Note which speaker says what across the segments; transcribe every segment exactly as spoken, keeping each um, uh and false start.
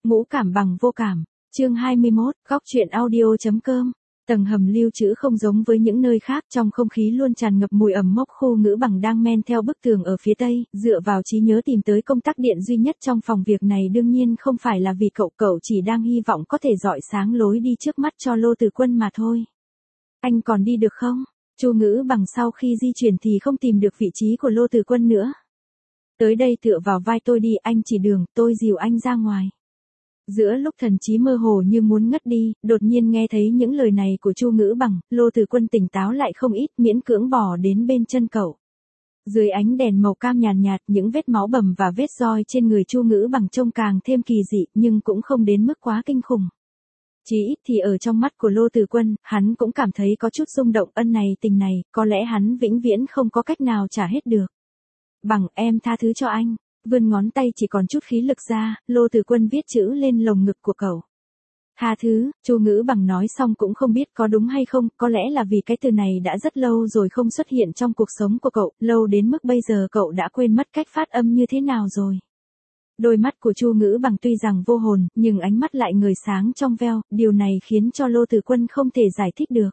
Speaker 1: Ngũ cảm bằng vô cảm. Chương hai mươi mốt, góc truyện audio.com. Tầng hầm lưu trữ không giống với những nơi khác, trong không khí luôn tràn ngập mùi ẩm mốc. Khu Ngữ Bằng đang men theo bức tường ở phía tây, dựa vào trí nhớ tìm tới công tắc điện duy nhất trong phòng. Việc này đương nhiên không phải là vì cậu, cậu chỉ đang hy vọng có thể rọi sáng lối đi trước mắt cho Lô Tử Quân mà thôi. Anh còn đi được không? Chu Ngữ Bằng sau khi di chuyển thì không tìm được vị trí của Lô Tử Quân nữa. Tới đây tựa vào vai tôi đi, anh chỉ đường, tôi dìu anh ra ngoài. Giữa lúc thần trí mơ hồ như muốn ngất đi, đột nhiên nghe thấy những lời này của Chu Ngữ Bằng, Lô Tử Quân tỉnh táo lại không ít, miễn cưỡng bò đến bên chân cậu. Dưới ánh đèn màu cam nhàn nhạt, những vết máu bầm và vết roi trên người Chu Ngữ Bằng trông càng thêm kỳ dị, nhưng cũng không đến mức quá kinh khủng. Chỉ ít thì ở trong mắt của Lô Tử Quân, hắn cũng cảm thấy có chút rung động. Ân này tình này, có lẽ hắn vĩnh viễn không có cách nào trả hết được. Bằng, em tha thứ cho anh. Vươn ngón tay chỉ còn chút khí lực ra, Lô Tử Quân viết chữ lên lồng ngực của cậu. Tha thứ, Chu Ngữ Bằng nói xong cũng không biết có đúng hay không, có lẽ là vì cái từ này đã rất lâu rồi không xuất hiện trong cuộc sống của cậu, lâu đến mức bây giờ cậu đã quên mất cách phát âm như thế nào rồi. Đôi mắt của Chu Ngữ Bằng tuy rằng vô hồn, nhưng ánh mắt lại ngời sáng trong veo, điều này khiến cho Lô Tử Quân không thể giải thích được.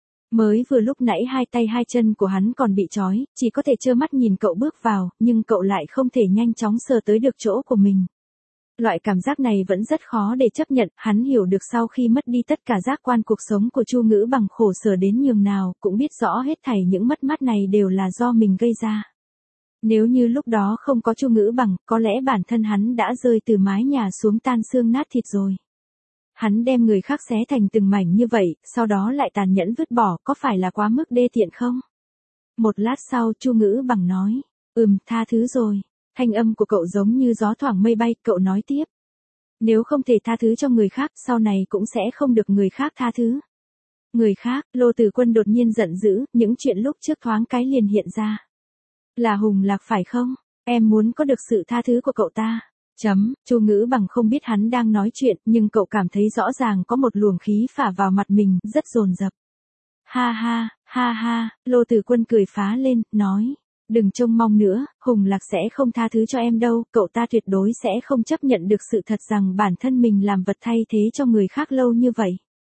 Speaker 1: Mới vừa lúc nãy hai tay hai chân của hắn còn bị trói, chỉ có thể trơ mắt nhìn cậu bước vào, nhưng cậu lại không thể nhanh chóng sờ tới được chỗ của mình. Loại cảm giác này vẫn rất khó để chấp nhận, hắn hiểu được sau khi mất đi tất cả giác quan cuộc sống của Chu Ngữ Bằng khổ sở đến nhường nào, cũng biết rõ hết thảy những mất mát này đều là do mình gây ra. Nếu như lúc đó không có Chu Ngữ Bằng, có lẽ bản thân hắn đã rơi từ mái nhà xuống tan xương nát thịt rồi. Hắn đem người khác xé thành từng mảnh như vậy, sau đó lại tàn nhẫn vứt bỏ, có phải là quá mức đê tiện không? Một lát sau Chu Ngữ Bằng nói, ừm, tha thứ rồi. Thanh âm của cậu giống như gió thoảng mây bay, cậu nói tiếp. Nếu không thể tha thứ cho người khác, sau này cũng sẽ không được người khác tha thứ. Người khác, Lô Tử Quân đột nhiên giận dữ, những chuyện lúc trước thoáng cái liền hiện ra. Là Hùng Lạc phải không? Em muốn có được sự tha thứ của cậu ta. Chấm, Chu Ngữ Bằng không biết hắn đang nói chuyện, nhưng cậu cảm thấy rõ ràng có một luồng khí phả vào mặt mình, rất dồn dập. Ha ha, ha ha, Lô Tử Quân cười phá lên, nói. Đừng trông mong nữa, Hùng Lạc sẽ không tha thứ cho em đâu, cậu ta tuyệt đối sẽ không chấp nhận được sự thật rằng bản thân mình làm vật thay thế cho người khác lâu như vậy.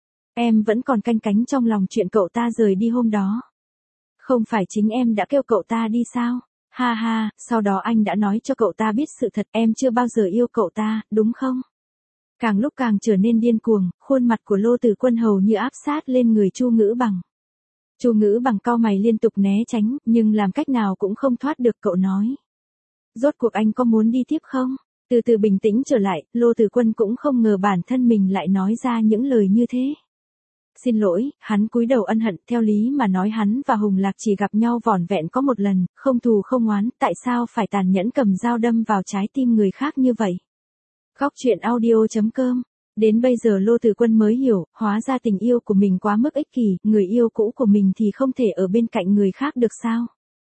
Speaker 1: Em vẫn còn canh cánh trong lòng chuyện cậu ta rời đi hôm đó. Không phải chính em đã kêu cậu ta đi sao? Ha ha, sau đó anh đã nói cho cậu ta biết sự thật, em chưa bao giờ yêu cậu ta, đúng không? Càng lúc càng trở nên điên cuồng, khuôn mặt của Lô Tử Quân hầu như áp sát lên người Chu Ngữ Bằng. Chu Ngữ Bằng cau mày liên tục né tránh, nhưng làm cách nào cũng không thoát được. Cậu nói. Rốt cuộc anh có muốn đi tiếp không? Từ từ bình tĩnh trở lại, Lô Tử Quân cũng không ngờ bản thân mình lại nói ra những lời như thế. Xin lỗi, hắn cúi đầu ân hận, theo lý mà nói hắn và Hùng Lạc chỉ gặp nhau vỏn vẹn có một lần, không thù không oán, tại sao phải tàn nhẫn cầm dao đâm vào trái tim người khác như vậy? Góc truyện audio.com. Đến bây giờ Lô Tử Quân mới hiểu, hóa ra tình yêu của mình quá mức ích kỷ, người yêu cũ của mình thì không thể ở bên cạnh người khác được sao?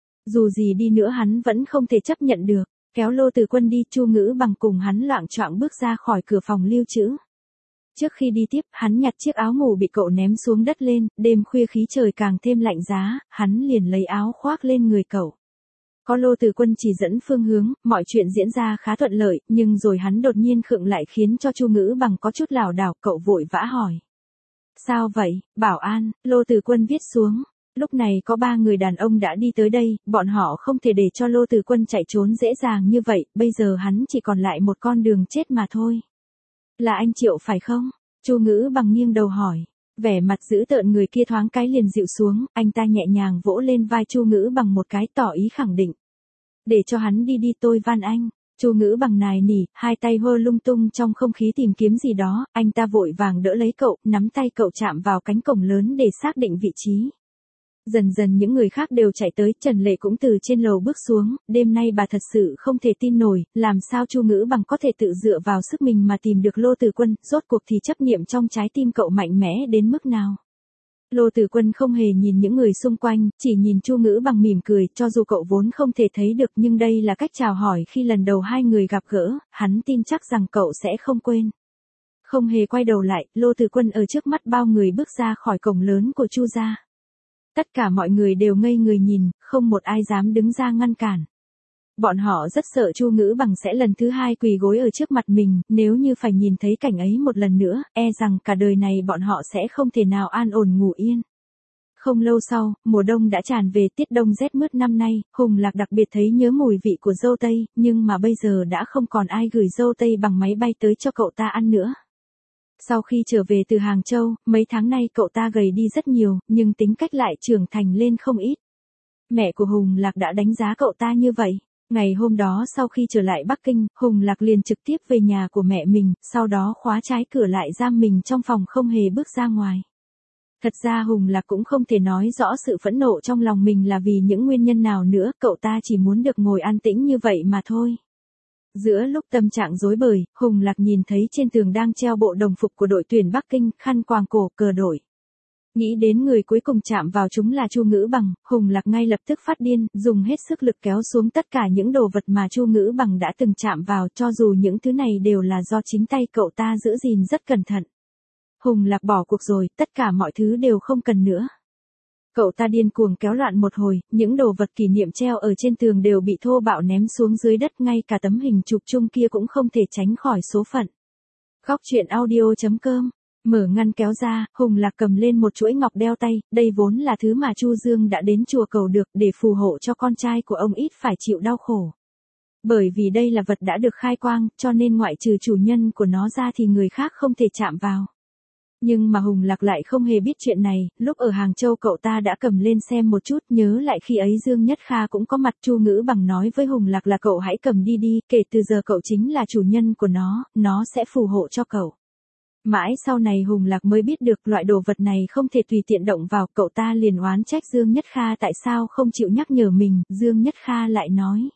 Speaker 1: Dù gì đi nữa hắn vẫn không thể chấp nhận được, kéo Lô Tử Quân đi, Chu Ngữ Bằng cùng hắn loạng choạng bước ra khỏi cửa phòng lưu trữ. Trước khi đi tiếp, hắn nhặt chiếc áo ngủ bị cậu ném xuống đất lên, đêm khuya khí trời càng thêm lạnh giá, hắn liền lấy áo khoác lên người cậu. Có Lô Tử Quân chỉ dẫn phương hướng, mọi chuyện diễn ra khá thuận lợi, nhưng rồi hắn đột nhiên khựng lại khiến cho Chu Ngữ Bằng có chút lảo đảo, cậu vội vã hỏi. Sao vậy, bảo an, Lô Tử Quân viết xuống. Lúc này có ba người đàn ông đã đi tới đây, bọn họ không thể để cho Lô Tử Quân chạy trốn dễ dàng như vậy, bây giờ hắn chỉ còn lại một con đường chết mà thôi. Là anh Triệu phải không? Chu Ngữ Bằng nghiêng đầu hỏi. Vẻ mặt dữ tợn người kia thoáng cái liền dịu xuống, anh ta nhẹ nhàng vỗ lên vai Chu Ngữ Bằng một cái tỏ ý khẳng định. Để cho hắn đi đi tôi van anh. Chu Ngữ Bằng nài nỉ, hai tay hơ lung tung trong không khí tìm kiếm gì đó, anh ta vội vàng đỡ lấy cậu, nắm tay cậu chạm vào cánh cổng lớn để xác định vị trí. Dần dần những người khác đều chạy tới, Trần Lệ cũng từ trên lầu bước xuống, đêm nay bà thật sự không thể tin nổi, làm sao Chu Ngữ Bằng có thể tự dựa vào sức mình mà tìm được Lô Tử Quân, rốt cuộc thì chấp niệm trong trái tim cậu mạnh mẽ đến mức nào. Lô Tử Quân không hề nhìn những người xung quanh, chỉ nhìn Chu Ngữ Bằng mỉm cười, cho dù cậu vốn không thể thấy được nhưng đây là cách chào hỏi khi lần đầu hai người gặp gỡ, hắn tin chắc rằng cậu sẽ không quên. Không hề quay đầu lại, Lô Tử Quân ở trước mắt bao người bước ra khỏi cổng lớn của Chu gia. Tất cả mọi người đều ngây người nhìn, không một ai dám đứng ra ngăn cản. Bọn họ rất sợ Chu Ngữ Bằng sẽ lần thứ hai quỳ gối ở trước mặt mình, nếu như phải nhìn thấy cảnh ấy một lần nữa, e rằng cả đời này bọn họ sẽ không thể nào an ổn ngủ yên. Không lâu sau, mùa đông đã tràn về, tiết đông rét mướt năm nay, Hùng Lạc đặc biệt thấy nhớ mùi vị của dâu tây, nhưng mà bây giờ đã không còn ai gửi dâu tây bằng máy bay tới cho cậu ta ăn nữa. Sau khi trở về từ Hàng Châu, mấy tháng nay cậu ta gầy đi rất nhiều, nhưng tính cách lại trưởng thành lên không ít. Mẹ của Hùng Lạc đã đánh giá cậu ta như vậy. Ngày hôm đó sau khi trở lại Bắc Kinh, Hùng Lạc liền trực tiếp về nhà của mẹ mình, sau đó khóa trái cửa lại giam mình trong phòng không hề bước ra ngoài. Thật ra Hùng Lạc cũng không thể nói rõ sự phẫn nộ trong lòng mình là vì những nguyên nhân nào nữa, cậu ta chỉ muốn được ngồi an tĩnh như vậy mà thôi. Giữa lúc tâm trạng rối bời, Hùng Lạc nhìn thấy trên tường đang treo bộ đồng phục của đội tuyển Bắc Kinh, khăn quàng cổ, cờ đội. Nghĩ đến người cuối cùng chạm vào chúng là Chu Ngữ Bằng, Hùng Lạc ngay lập tức phát điên, dùng hết sức lực kéo xuống tất cả những đồ vật mà Chu Ngữ Bằng đã từng chạm vào, cho dù những thứ này đều là do chính tay cậu ta giữ gìn rất cẩn thận. Hùng Lạc bỏ cuộc rồi, tất cả mọi thứ đều không cần nữa. Cậu ta điên cuồng kéo loạn một hồi, những đồ vật kỷ niệm treo ở trên tường đều bị thô bạo ném xuống dưới đất, ngay cả tấm hình chụp chung kia cũng không thể tránh khỏi số phận. Góc truyện audio chấm com. Mở ngăn kéo ra, Hùng Lạc cầm lên một chuỗi ngọc đeo tay, đây vốn là thứ mà Chu Dương đã đến chùa cầu được để phù hộ cho con trai của ông ít phải chịu đau khổ. Bởi vì đây là vật đã được khai quang, cho nên ngoại trừ chủ nhân của nó ra thì người khác không thể chạm vào. Nhưng mà Hùng Lạc lại không hề biết chuyện này, lúc ở Hàng Châu cậu ta đã cầm lên xem một chút, nhớ lại khi ấy Dương Nhất Kha cũng có mặt. Chu Ngữ Bằng nói với Hùng Lạc là cậu hãy cầm đi đi, kể từ giờ cậu chính là chủ nhân của nó, nó sẽ phù hộ cho cậu. Mãi sau này Hùng Lạc mới biết được loại đồ vật này không thể tùy tiện động vào, cậu ta liền oán trách Dương Nhất Kha tại sao không chịu nhắc nhở mình, Dương Nhất Kha lại nói.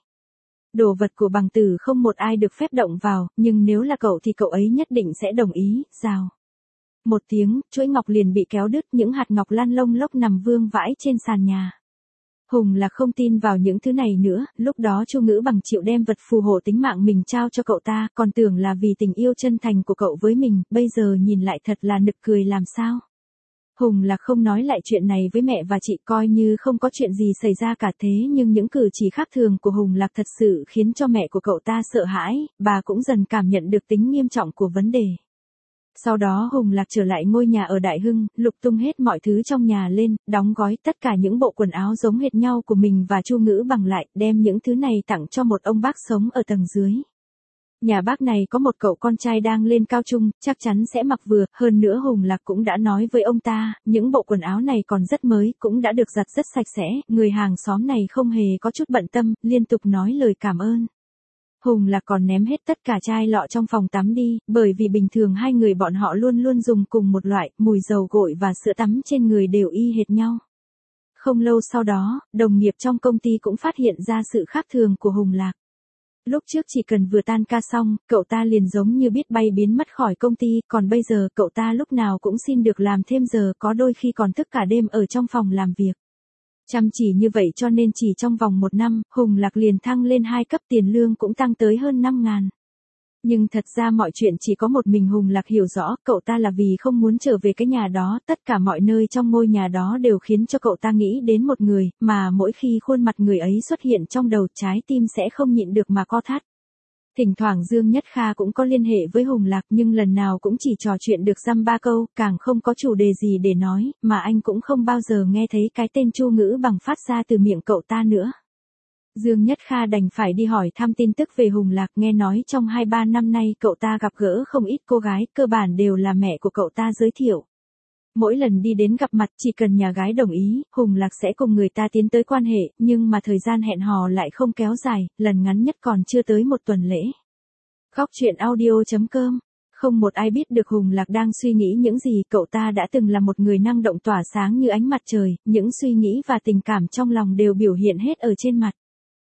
Speaker 1: Đồ vật của Bằng Tử không một ai được phép động vào, nhưng nếu là cậu thì cậu ấy nhất định sẽ đồng ý, rào. Một tiếng, chuỗi ngọc liền bị kéo đứt, những hạt ngọc lan lông lốc nằm vương vãi trên sàn nhà. Hùng Lạc không tin vào những thứ này nữa, lúc đó Chu Ngữ Bằng chịu đem vật phù hộ tính mạng mình trao cho cậu ta, còn tưởng là vì tình yêu chân thành của cậu với mình, bây giờ nhìn lại thật là nực cười làm sao. Hùng Lạc không nói lại chuyện này với mẹ và chị, coi như không có chuyện gì xảy ra cả, thế nhưng những cử chỉ khác thường của Hùng Lạc thật sự khiến cho mẹ của cậu ta sợ hãi, bà cũng dần cảm nhận được tính nghiêm trọng của vấn đề. Sau đó Hùng Lạc trở lại ngôi nhà ở Đại Hưng, lục tung hết mọi thứ trong nhà lên, đóng gói tất cả những bộ quần áo giống hệt nhau của mình và Chu Ngữ Bằng lại, đem những thứ này tặng cho một ông bác sống ở tầng dưới. Nhà bác này có một cậu con trai đang lên cao trung, chắc chắn sẽ mặc vừa, hơn nữa Hùng Lạc cũng đã nói với ông ta, những bộ quần áo này còn rất mới, cũng đã được giặt rất sạch sẽ, người hàng xóm này không hề có chút bận tâm, liên tục nói lời cảm ơn. Hùng Lạc còn ném hết tất cả chai lọ trong phòng tắm đi, bởi vì bình thường hai người bọn họ luôn luôn dùng cùng một loại, mùi dầu gội và sữa tắm trên người đều y hệt nhau. Không lâu sau đó, đồng nghiệp trong công ty cũng phát hiện ra sự khác thường của Hùng Lạc. Lúc trước chỉ cần vừa tan ca xong, cậu ta liền giống như biết bay biến mất khỏi công ty, còn bây giờ cậu ta lúc nào cũng xin được làm thêm giờ, có đôi khi còn thức cả đêm ở trong phòng làm việc. Chăm chỉ như vậy cho nên chỉ trong vòng một năm, Hùng Lạc liền thăng lên hai cấp, tiền lương cũng tăng tới hơn năm ngàn. Nhưng thật ra mọi chuyện chỉ có một mình Hùng Lạc hiểu rõ, cậu ta là vì không muốn trở về cái nhà đó, tất cả mọi nơi trong ngôi nhà đó đều khiến cho cậu ta nghĩ đến một người, mà mỗi khi khuôn mặt người ấy xuất hiện trong đầu, trái tim sẽ không nhịn được mà co thắt. Thỉnh thoảng Dương Nhất Kha cũng có liên hệ với Hùng Lạc, nhưng lần nào cũng chỉ trò chuyện được dăm ba câu, càng không có chủ đề gì để nói, mà anh cũng không bao giờ nghe thấy cái tên Chu Ngữ Bằng phát ra từ miệng cậu ta nữa. Dương Nhất Kha đành phải đi hỏi thăm tin tức về Hùng Lạc, nghe nói trong hai ba năm nay cậu ta gặp gỡ không ít cô gái, cơ bản đều là mẹ của cậu ta giới thiệu. Mỗi lần đi đến gặp mặt chỉ cần nhà gái đồng ý, Hùng Lạc sẽ cùng người ta tiến tới quan hệ, nhưng mà thời gian hẹn hò lại không kéo dài, lần ngắn nhất còn chưa tới một tuần lễ. Góc truyện audio chấm com. Không một ai biết được Hùng Lạc đang suy nghĩ những gì, cậu ta đã từng là một người năng động tỏa sáng như ánh mặt trời, những suy nghĩ và tình cảm trong lòng đều biểu hiện hết ở trên mặt.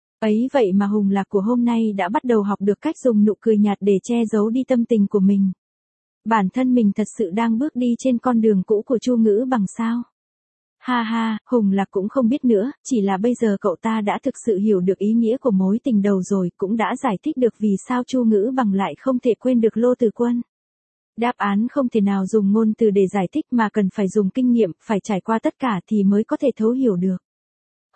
Speaker 1: Ấy vậy mà Hùng Lạc của hôm nay đã bắt đầu học được cách dùng nụ cười nhạt để che giấu đi tâm tình của mình. Bản thân mình thật sự đang bước đi trên con đường cũ của Chu Ngữ Bằng sao? Ha ha, Hùng Lạc cũng không biết nữa, chỉ là bây giờ cậu ta đã thực sự hiểu được ý nghĩa của mối tình đầu rồi, cũng đã giải thích được vì sao Chu Ngữ Bằng lại không thể quên được Lô Từ Quân. Đáp án không thể nào dùng ngôn từ để giải thích mà cần phải dùng kinh nghiệm, phải trải qua tất cả thì mới có thể thấu hiểu được.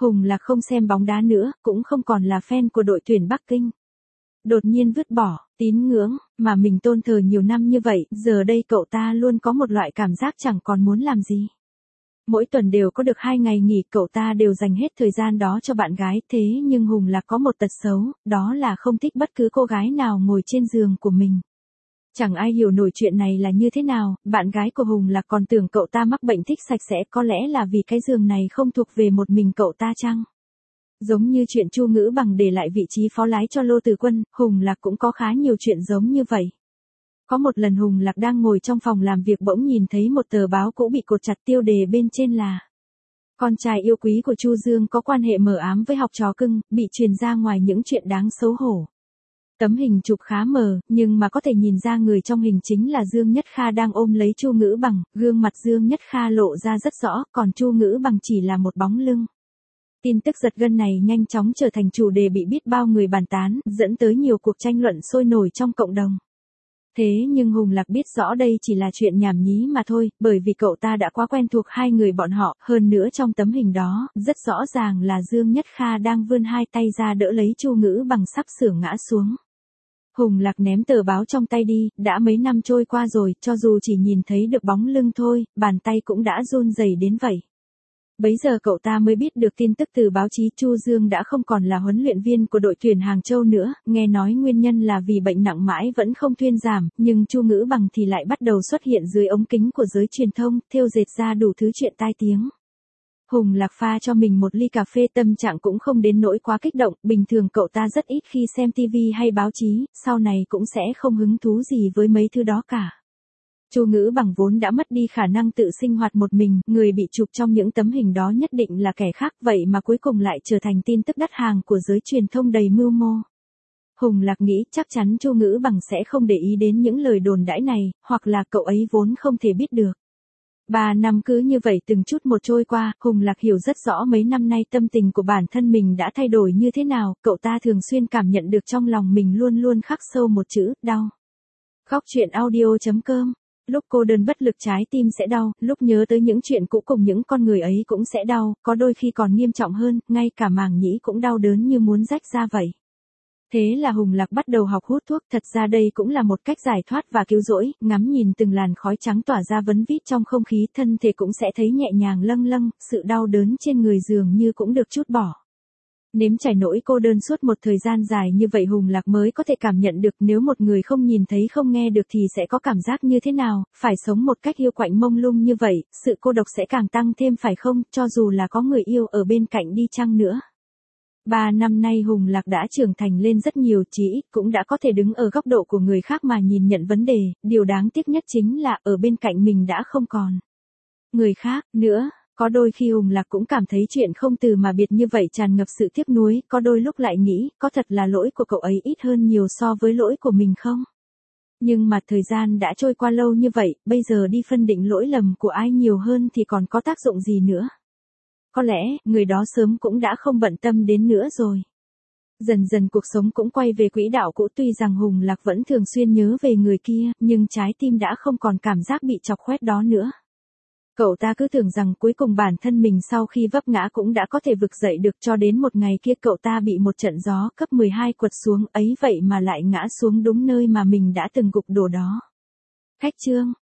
Speaker 1: Hùng Lạc không xem bóng đá nữa, cũng không còn là fan của đội tuyển Bắc Kinh. Đột nhiên vứt bỏ, tín ngưỡng, mà mình tôn thờ nhiều năm như vậy, giờ đây cậu ta luôn có một loại cảm giác chẳng còn muốn làm gì. Mỗi tuần đều có được hai ngày nghỉ, cậu ta đều dành hết thời gian đó cho bạn gái, thế nhưng Hùng Lạc có một tật xấu, đó là không thích bất cứ cô gái nào ngồi trên giường của mình. Chẳng ai hiểu nổi chuyện này là như thế nào, bạn gái của Hùng Lạc còn tưởng cậu ta mắc bệnh thích sạch sẽ, có lẽ là vì cái giường này không thuộc về một mình cậu ta chăng? Giống như chuyện Chu Ngữ Bằng để lại vị trí phó lái cho Lô Từ Quân, Hùng Lạc cũng có khá nhiều chuyện giống như vậy. Có một lần Hùng Lạc đang ngồi trong phòng làm việc bỗng nhìn thấy một tờ báo cũ bị cột chặt, tiêu đề bên trên là: con trai yêu quý của Chu Dương có quan hệ mờ ám với học trò cưng, bị truyền ra ngoài những chuyện đáng xấu hổ. Tấm hình chụp khá mờ, nhưng mà có thể nhìn ra người trong hình chính là Dương Nhất Kha đang ôm lấy Chu Ngữ Bằng, gương mặt Dương Nhất Kha lộ ra rất rõ, còn Chu Ngữ Bằng chỉ là một bóng lưng. Tin tức giật gân này nhanh chóng trở thành chủ đề bị biết bao người bàn tán, dẫn tới nhiều cuộc tranh luận sôi nổi trong cộng đồng. Thế nhưng Hùng Lạc biết rõ đây chỉ là chuyện nhảm nhí mà thôi, bởi vì cậu ta đã quá quen thuộc hai người bọn họ, hơn nữa trong tấm hình đó, rất rõ ràng là Dương Nhất Kha đang vươn hai tay ra đỡ lấy Chu Ngữ Bằng sắp sửa ngã xuống. Hùng Lạc ném tờ báo trong tay đi, đã mấy năm trôi qua rồi, cho dù chỉ nhìn thấy được bóng lưng thôi, bàn tay cũng đã run rẩy đến vậy. Bấy giờ cậu ta mới biết được tin tức từ báo chí, Chu Dương đã không còn là huấn luyện viên của đội tuyển Hàng Châu nữa, nghe nói nguyên nhân là vì bệnh nặng mãi vẫn không thuyên giảm, nhưng Chu Ngữ Bằng thì lại bắt đầu xuất hiện dưới ống kính của giới truyền thông, thêu dệt ra đủ thứ chuyện tai tiếng. Hùng Lạc pha cho mình một ly cà phê, tâm trạng cũng không đến nỗi quá kích động, bình thường cậu ta rất ít khi xem tivi hay báo chí, sau này cũng sẽ không hứng thú gì với mấy thứ đó cả. Chu Ngữ Bằng vốn đã mất đi khả năng tự sinh hoạt một mình, người bị chụp trong những tấm hình đó nhất định là kẻ khác, vậy mà cuối cùng lại trở thành tin tức đắt hàng của giới truyền thông đầy mưu mô. Hùng Lạc nghĩ chắc chắn Chu Ngữ Bằng sẽ không để ý đến những lời đồn đãi này, hoặc là cậu ấy vốn không thể biết được. Ba năm cứ như vậy từng chút một trôi qua, Hùng Lạc hiểu rất rõ mấy năm nay tâm tình của bản thân mình đã thay đổi như thế nào, cậu ta thường xuyên cảm nhận được trong lòng mình luôn luôn khắc sâu một chữ, đau. Góc truyện audio chấm com. Lúc cô đơn bất lực trái tim sẽ đau, lúc nhớ tới những chuyện cũ cùng những con người ấy cũng sẽ đau, có đôi khi còn nghiêm trọng hơn, ngay cả màng nhĩ cũng đau đớn như muốn rách ra vậy. Thế là Hùng Lạc bắt đầu học hút thuốc, thật ra đây cũng là một cách giải thoát và cứu rỗi, ngắm nhìn từng làn khói trắng tỏa ra vấn vít trong không khí, thân thể cũng sẽ thấy nhẹ nhàng lâng lâng, sự đau đớn trên người dường như cũng được trút bỏ. Nếm trải nỗi cô đơn suốt một thời gian dài như vậy Hùng Lạc mới có thể cảm nhận được nếu một người không nhìn thấy không nghe được thì sẽ có cảm giác như thế nào, phải sống một cách hiu quạnh mông lung như vậy, sự cô độc sẽ càng tăng thêm phải không, cho dù là có người yêu ở bên cạnh đi chăng nữa. Ba năm nay Hùng Lạc đã trưởng thành lên rất nhiều, chí ít cũng đã có thể đứng ở góc độ của người khác mà nhìn nhận vấn đề, điều đáng tiếc nhất chính là ở bên cạnh mình đã không còn người khác nữa. Có đôi khi Hùng Lạc cũng cảm thấy chuyện không từ mà biệt như vậy tràn ngập sự tiếc nuối, có đôi lúc lại nghĩ, có thật là lỗi của cậu ấy ít hơn nhiều so với lỗi của mình không? Nhưng mà thời gian đã trôi qua lâu như vậy, bây giờ đi phân định lỗi lầm của ai nhiều hơn thì còn có tác dụng gì nữa? Có lẽ, người đó sớm cũng đã không bận tâm đến nữa rồi. Dần dần cuộc sống cũng quay về quỹ đạo cũ, tuy rằng Hùng Lạc vẫn thường xuyên nhớ về người kia, nhưng trái tim đã không còn cảm giác bị chọc khoét đó nữa. Cậu ta cứ tưởng rằng cuối cùng bản thân mình sau khi vấp ngã cũng đã có thể vực dậy được, cho đến một ngày kia cậu ta bị một trận gió cấp mười hai quật xuống, ấy vậy mà lại ngã xuống đúng nơi mà mình đã từng gục đổ đó. Khách chương